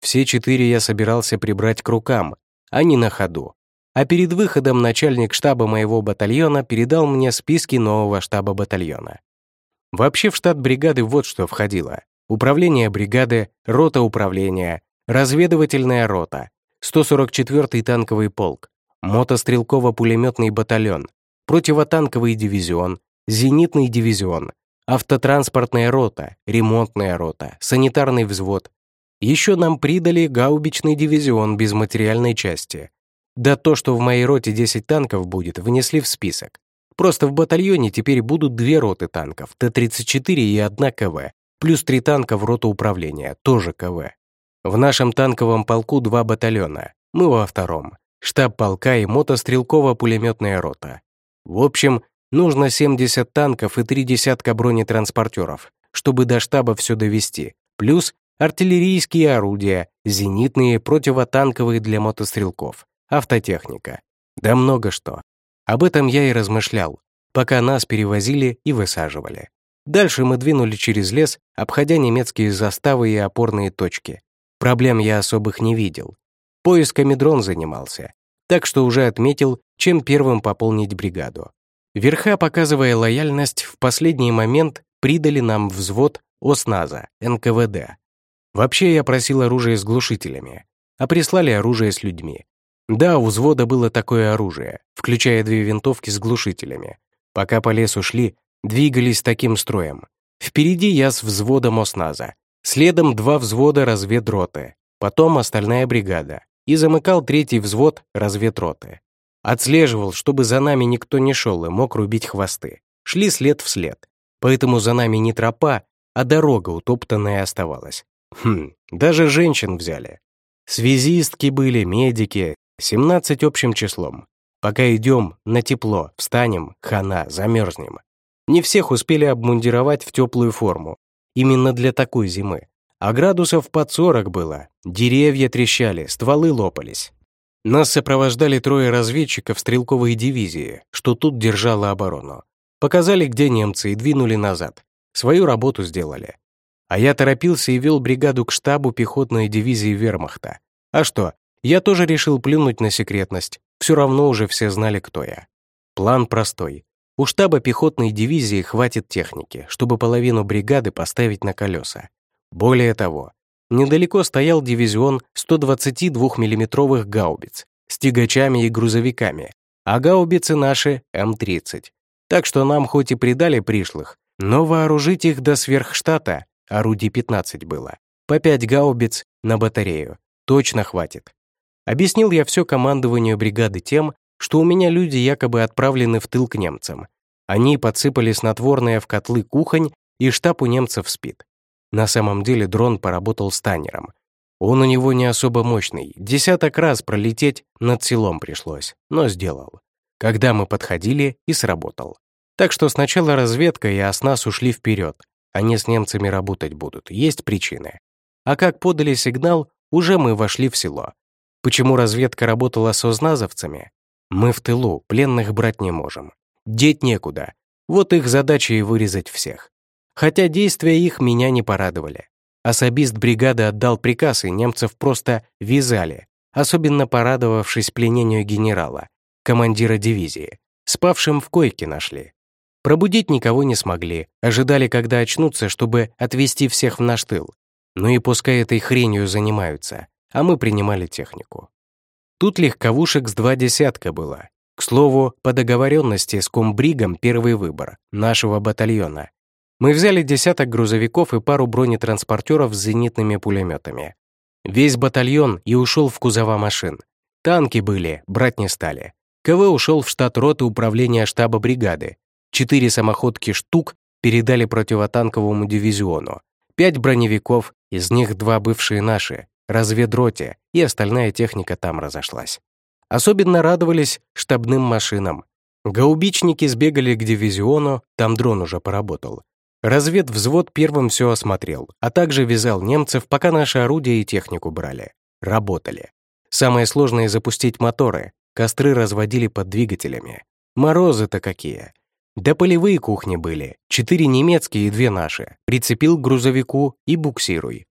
Все четыре я собирался прибрать к рукам, а не на ходу. А перед выходом начальник штаба моего батальона передал мне списки нового штаба батальона. Вообще в штат бригады вот что входило. Управление бригады, рота управления, разведывательная рота, сто сорок четвёртый танковый полк, мотострелково-пулеметный батальон, противотанковый дивизион, зенитный дивизион, автотранспортная рота, ремонтная рота, санитарный взвод. Еще нам придали гаубичный дивизион без материальной части. Да то, что в моей роте десять танков будет, внесли в список. Просто в батальоне теперь будут две роты танков, Т тридцать четыре и одна КВ, плюс три танка в роту управления, тоже КВ. В нашем танковом полку два батальона, мы во втором, штаб полка и мотострелково-пулеметная рота. В общем, нужно семьдесят танков и три десятка бронетранспортеров, чтобы до штаба все довести, плюс артиллерийские орудия, зенитные, противотанковые для мотострелков, автотехника. Да много что. Об этом я и размышлял, пока нас перевозили и высаживали. Дальше мы двинули через лес, обходя немецкие заставы и опорные точки. Проблем я особых не видел. Поисками дрон занимался, так что уже отметил, чем первым пополнить бригаду. Верха, показывая лояльность, в последний момент придали нам взвод ОСНАЗа, эн ка вэ дэ. Вообще я просил оружие с глушителями, а прислали оружие с людьми. Да, у взвода было такое оружие, включая две винтовки с глушителями. Пока по лесу шли, двигались таким строем. Впереди я с взводом ОСНАЗа, следом два взвода разведроты, потом остальная бригада, и замыкал третий взвод разведроты. Отслеживал, чтобы за нами никто не шел и мог рубить хвосты. Шли след в след, поэтому за нами не тропа, а дорога утоптанная оставалась. Хм, даже женщин взяли. Связистки были, медики, семнадцать общим числом. Пока идем, на тепло, встанем, хана, замерзнем. Не всех успели обмундировать в теплую форму. Именно для такой зимы. А градусов под сорок было. Деревья трещали, стволы лопались. Нас сопровождали трое разведчиков стрелковой дивизии, что тут держала оборону. Показали, где немцы, и двинули назад. Свою работу сделали. А я торопился и вел бригаду к штабу пехотной дивизии вермахта. А что, я тоже решил плюнуть на секретность. Все равно уже все знали, кто я. План простой. У штаба пехотной дивизии хватит техники, чтобы половину бригады поставить на колеса. Более того, недалеко стоял дивизион сто двадцать двухмиллиметровых гаубиц с тягачами и грузовиками, а гаубицы наши эм тридцать. Так что нам хоть и придали пришлых, но вооружить их до сверхштата, орудий пятнадцать было, по пять гаубиц на батарею, точно хватит. Объяснил я все командованию бригады тем, что у меня люди якобы отправлены в тыл к немцам. Они подсыпали снотворное в котлы кухонь, и штаб у немцев спит. На самом деле дрон поработал с танером. Он у него не особо мощный, десяток раз пролететь над селом пришлось, но сделал. Когда мы подходили, и сработал. Так что сначала разведка и ОСНАЗ ушли вперед. Они с немцами работать будут, есть причины. А как подали сигнал, уже мы вошли в село. Почему разведка работала с озназовцами? Мы в тылу, пленных брать не можем. Деть некуда. Вот их задача и вырезать всех. Хотя действия их меня не порадовали. Особист бригады отдал приказ, и немцев просто вязали, особенно порадовавшись пленению генерала, командира дивизии. Спавшим в койке нашли. Пробудить никого не смогли, ожидали, когда очнутся, чтобы отвезти всех в наш тыл. Ну и пускай этой хренью занимаются, а мы принимали технику. Тут легковушек с два десятка было. К слову, по договоренности с комбригом первый выбор нашего батальона. Мы взяли десяток грузовиков и пару бронетранспортеров с зенитными пулеметами. Весь батальон и ушел в кузова машин. Танки были, брать не стали. КВ ушел в штат роты управления штаба бригады. Четыре самоходки «Штук» передали противотанковому дивизиону. Пять броневиков, из них два бывшие наши, разведроте, и остальная техника там разошлась. Особенно радовались штабным машинам. Гаубичники сбегали к дивизиону, там дрон уже поработал. Разведвзвод первым все осмотрел, а также вязал немцев, пока наши орудия и технику брали. Работали. Самое сложное — запустить моторы. Костры разводили под двигателями. Морозы-то какие! Да полевые кухни были. Четыре немецкие и две наши. Прицепил к грузовику и буксируй.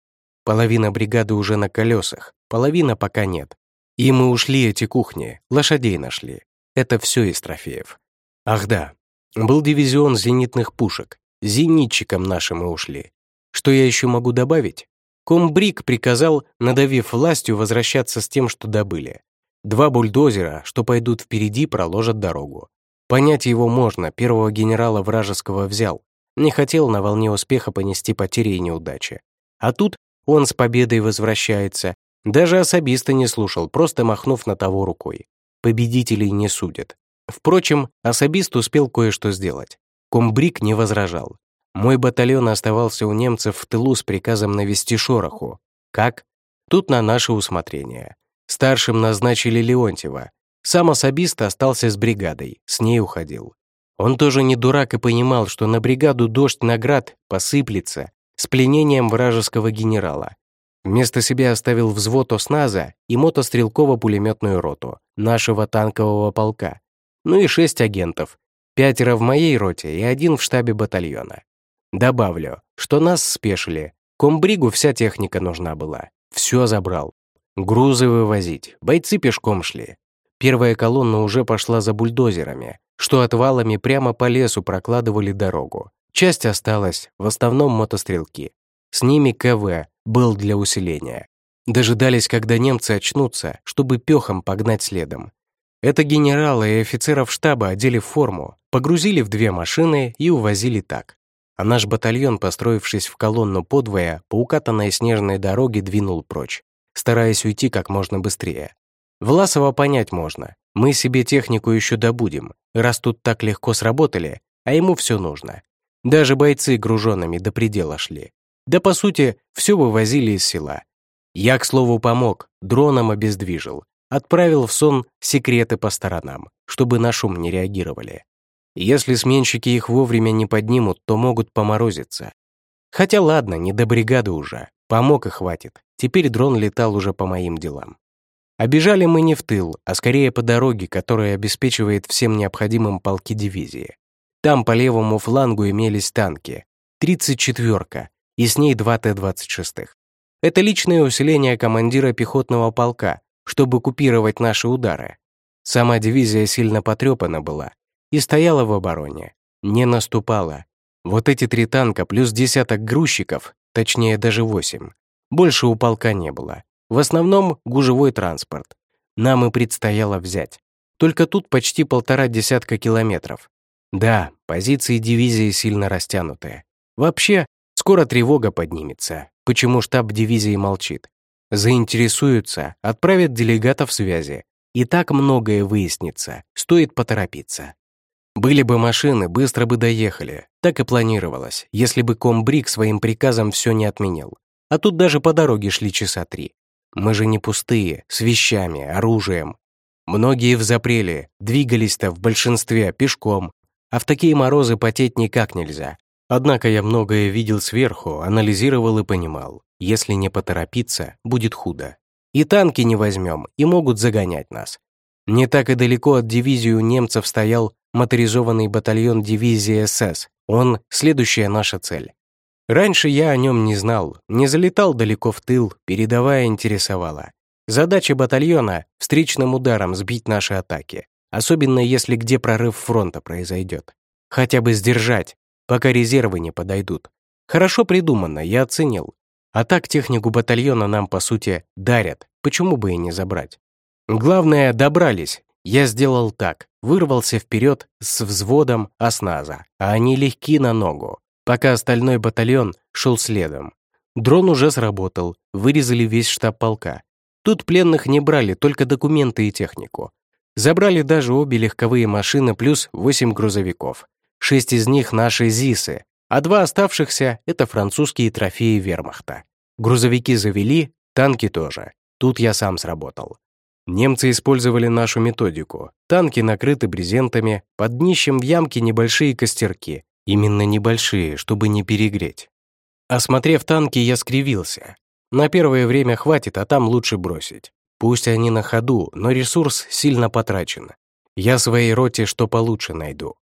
Половина бригады уже на колесах, половина пока нет. И мы ушли эти кухни, лошадей нашли. Это все из трофеев. Ах да, был дивизион зенитных пушек. Зенитчикам нашим мы ушли. Что я еще могу добавить? Комбриг приказал, надавив властью, возвращаться с тем, что добыли. Два бульдозера, что пойдут впереди, проложат дорогу. Понять его можно, первого генерала вражеского взял. Не хотел на волне успеха понести потери и неудачи. А тут он с победой возвращается. Даже особиста не слушал, просто махнув на того рукой. Победителей не судят. Впрочем, особист успел кое-что сделать. Комбриг не возражал. Мой батальон оставался у немцев в тылу с приказом навести шороху. Как? Тут на наше усмотрение. Старшим назначили Леонтьева. Сам особист остался с бригадой, с ней уходил. Он тоже не дурак и понимал, что на бригаду дождь наград посыплется с пленением вражеского генерала. Вместо себя оставил взвод осназа и мотострелково-пулеметную роту нашего танкового полка. Ну и шесть агентов, пятеро в моей роте и один в штабе батальона. Добавлю, что нас спешили. Комбригу вся техника нужна была. Все забрал. Грузы вывозить, бойцы пешком шли. Первая колонна уже пошла за бульдозерами, что отвалами прямо по лесу прокладывали дорогу. Часть осталась, в основном мотострелки. С ними КВ был для усиления. Дожидались, когда немцы очнутся, чтобы пехом погнать следом. Это генералы и офицеров штаба одели в форму, погрузили в две машины и увозили так. А наш батальон, построившись в колонну подвое, по укатанной снежной дороге двинул прочь, стараясь уйти как можно быстрее. Власова понять можно. Мы себе технику еще добудем, раз тут так легко сработали, а ему все нужно. Даже бойцы груженными до предела шли. Да, по сути, все вывозили из села. Я, к слову, помог, дроном обездвижил, отправил в сон секреты по сторонам, чтобы на шум не реагировали. Если сменщики их вовремя не поднимут, то могут поморозиться. Хотя ладно, не до бригады уже, помог и хватит. Теперь дрон летал уже по моим делам. А бежали мы не в тыл, а скорее по дороге, которая обеспечивает всем необходимым полки дивизии. Там по левому флангу имелись танки, тридцать четвёрка, и с ней два Т двадцать шесть. Это личное усиление командира пехотного полка, чтобы купировать наши удары. Сама дивизия сильно потрепана была и стояла в обороне, не наступала. Вот эти три танка плюс десяток грузчиков, точнее даже восемь. Больше у полка не было. В основном гужевой транспорт. Нам и предстояло взять. Только тут почти полтора десятка километров. Да, позиции дивизии сильно растянутые. Вообще, скоро тревога поднимется. Почему штаб дивизии молчит? Заинтересуются, отправят делегатов связи. И так многое выяснится, стоит поторопиться. Были бы машины, быстро бы доехали. Так и планировалось, если бы комбриг своим приказом все не отменил. А тут даже по дороге шли часа три. Мы же не пустые, с вещами, оружием. Многие в запреле, двигались-то в большинстве пешком, а в такие морозы потеть никак нельзя. Однако я многое видел сверху, анализировал и понимал, если не поторопиться, будет худо. И танки не возьмем, и могут загонять нас. Не так и далеко от дивизии у немцев стоял моторизованный батальон дивизии СС. Он — следующая наша цель. Раньше я о нем не знал, не залетал далеко в тыл, передовая интересовала. Задача батальона — встречным ударом сбить наши атаки, особенно если где прорыв фронта произойдет. Хотя бы сдержать, пока резервы не подойдут. Хорошо придумано, я оценил. А так технику батальона нам, по сути, дарят, почему бы и не забрать. Главное, добрались. Я сделал так, вырвался вперед с взводом осназа, а они легки на ногу, пока остальной батальон шел следом. Дрон уже сработал, вырезали весь штаб полка. Тут пленных не брали, только документы и технику. Забрали даже обе легковые машины плюс восемь грузовиков. Шесть из них наши ЗИСы, а два оставшихся — это французские трофеи вермахта. Грузовики завели, танки тоже. Тут я сам сработал. Немцы использовали нашу методику. Танки накрыты брезентами, под днищем в ямке небольшие костерки. Именно небольшие, чтобы не перегреть. Осмотрев танки, я скривился. На первое время хватит, а там лучше бросить. Пусть они на ходу, но ресурс сильно потрачен. Я своей роте что получше найду.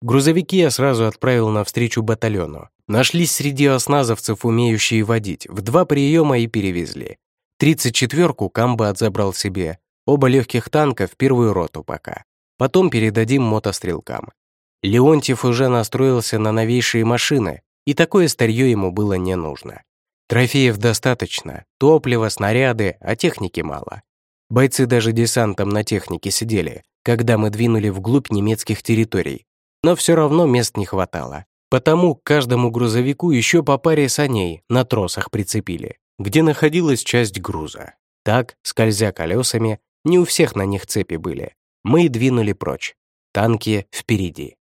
Грузовики я сразу отправил навстречу батальону. Нашлись среди осназовцев, умеющие водить, в два приема и перевезли. тридцать четвёрку комбат забрал себе, оба легких танка в первую роту пока. Потом передадим мотострелкам. Леонтьев уже настроился на новейшие машины, и такое старье ему было не нужно. Трофеев достаточно, топлива, снаряды, а техники мало. Бойцы даже десантом на технике сидели, когда мы двинули вглубь немецких территорий. Но все равно мест не хватало. Потому к каждому грузовику еще по паре саней на тросах прицепили, где находилась часть груза. Так, скользя колесами, не у всех на них цепи были. Мы и двинули прочь. Танки впереди.